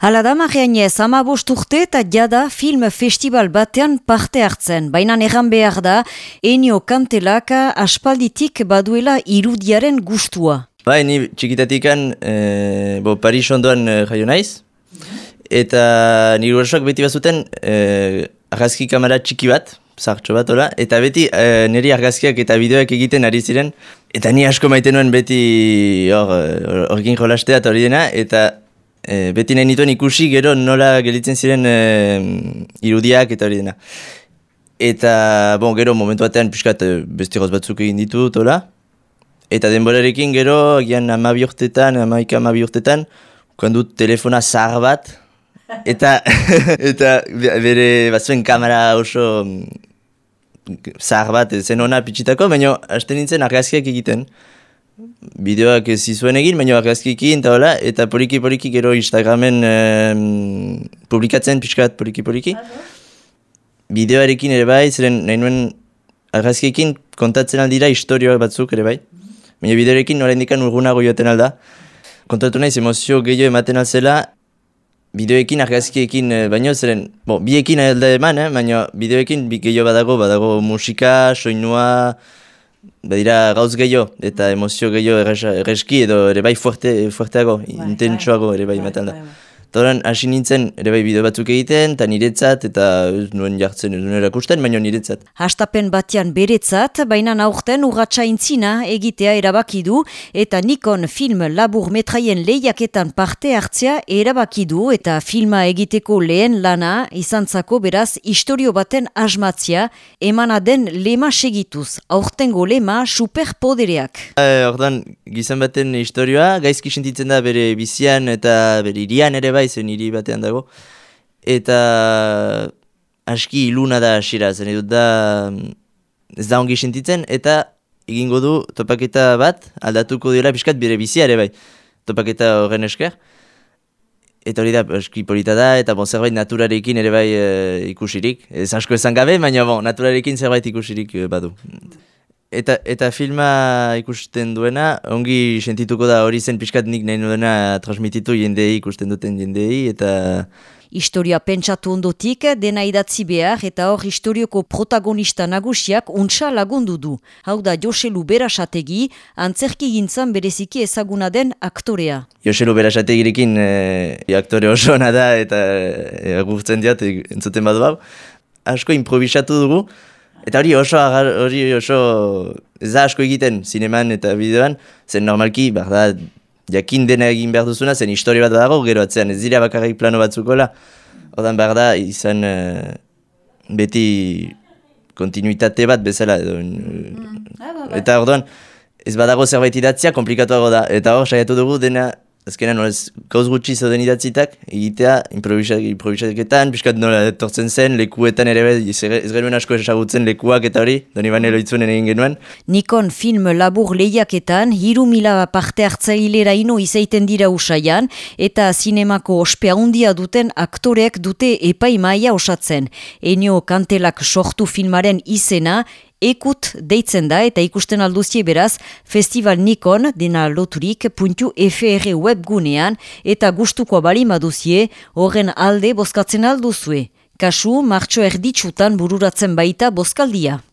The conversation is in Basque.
Hala da Marianez, 15 urte eta jada film festival batean parte hartzen. Baina erran behar da, Ennio Cantelak aspalditik baduela irudiaren gustua. Bai, ni txikitatikan Paris ondoan jaio naiz. Eta nire ursoak beti bazuten argazki kamera txiki bat, zartxo bat, hola. Eta beti niri argazkiak eta bideoak egiten ari ziren. Eta ni asko maite nuen beti horrekin jolastea eta hori dena. Eta beti nahi nituen ikusi gero nola gelditzen ziren irudiak eta hori dena. Eta gero momentu batean pixkat beste goz batzuk egin ditut, hola. Eta denborarekin gero, gian 12 urtetan, kondut telefona zahar bat, eta bere batzuen kamera oso zahar bat zen ona pitxitako, baina hasten nintzen argazkiak egiten. Bideoak ez zizuen egin, baina argazkiekin eta hola, eta poliki gero Instagramen publikatzen pixkat poliki. Bideoarekin ere bai, ziren nahi nuen argazkiekin kontatzen aldira historioak batzuk ere bai. Baina bideoarekin oraindikan urgunago joaten alda. Kontatu naiz emozio gehiago ematen alzela, bideoekin argazkiekin baino ziren, biekin alda eman, baina bideoekin gehiago badago musika, soinua, badira gauz gehiago, eta emozio gehiago erreski edo ere bai fuerteago, intentsuago ere bai ematen da. Eta horren hasi nintzen ere bai bideo batzuk egiten, eta niretzat, eta ez nuen jartzen, ez nuen erakusten, baina niretzat. Hastapen batean beretzat, baina aurten urratsa intzina egitea erabaki du, eta Nikon film labur metraien lehiaketan parte hartzea erabaki du, eta filma egiteko lehen lana izantzako beraz istorio baten asmatzea, emana den lema segituz. Aurtengo lema superpodereak. Ordan gizan baten istorioa, gaizki sentitzen da bere bizian eta bere irian ere bai, zen hiri batean dago. Eta aski iluna da hasiera, zen edut da ez da ongi sentitzen, eta egingo du topaketa bat, aldatuko dira pixkat bere bizia ere bai. Topaketa horren esker. Eta hori da, aski polita da, eta zerbait naturarekin ere bai ikusirik. Ez asko esan gabe, baina naturarekin zerbait ikusirik badu. Eta filma ikusten duena, ongi sentituko da hori zen pixkat nik nahi nuena transmititu jendei, ikusten duten jendei, eta... Historia pentsatu ondotik, dena idatzi behar, eta hor historioko protagonista nagusiak untsa lagundu du. Hau da Joselu Berasategi, antzerki gintzan bereziki ezaguna den aktorea. Joselu Berasategirekin aktore oso ona da, eta agurtzen diat, entzuten badu hau. Asko improvisatu dugu, eta hori oso ez da asko egiten zineman eta bideoan, zen normalki, jakin dena egin behar duzuna, zen historia bat dago, gero atzean ez dira bakarrik plano batzukola. Odan behar da, izan beti kontinuitate bat bezala. Eta orduan, ez badago zerbait idatzia, komplikatuago da. Eta hor, saiatu dugu dena, azkenan nolaz, gauz gutxi zoden idatzitak, egitea, improvisaketan, piskat nola etortzen zen, lekuetan ere ez genuen asko esagutzen lekuak eta hori, doni bane loitzunen egin genuen. Nikon film labur lehiaketan, 3.000 parte hartzailera ino izaiten dira usaian, eta zinemako ospea handia duten aktoreak dute epaimaia osatzen. Ennio Cantelak sortu filmaren izena, Ekut deitzen da eta ikusten alduzie beraz Festival Nikon dena loturik.fr webgunean eta gustuko balima duzie horren alde bozkatzen alduzue. Kasu, martxo erditsutan bururatzen baita bozkaldia.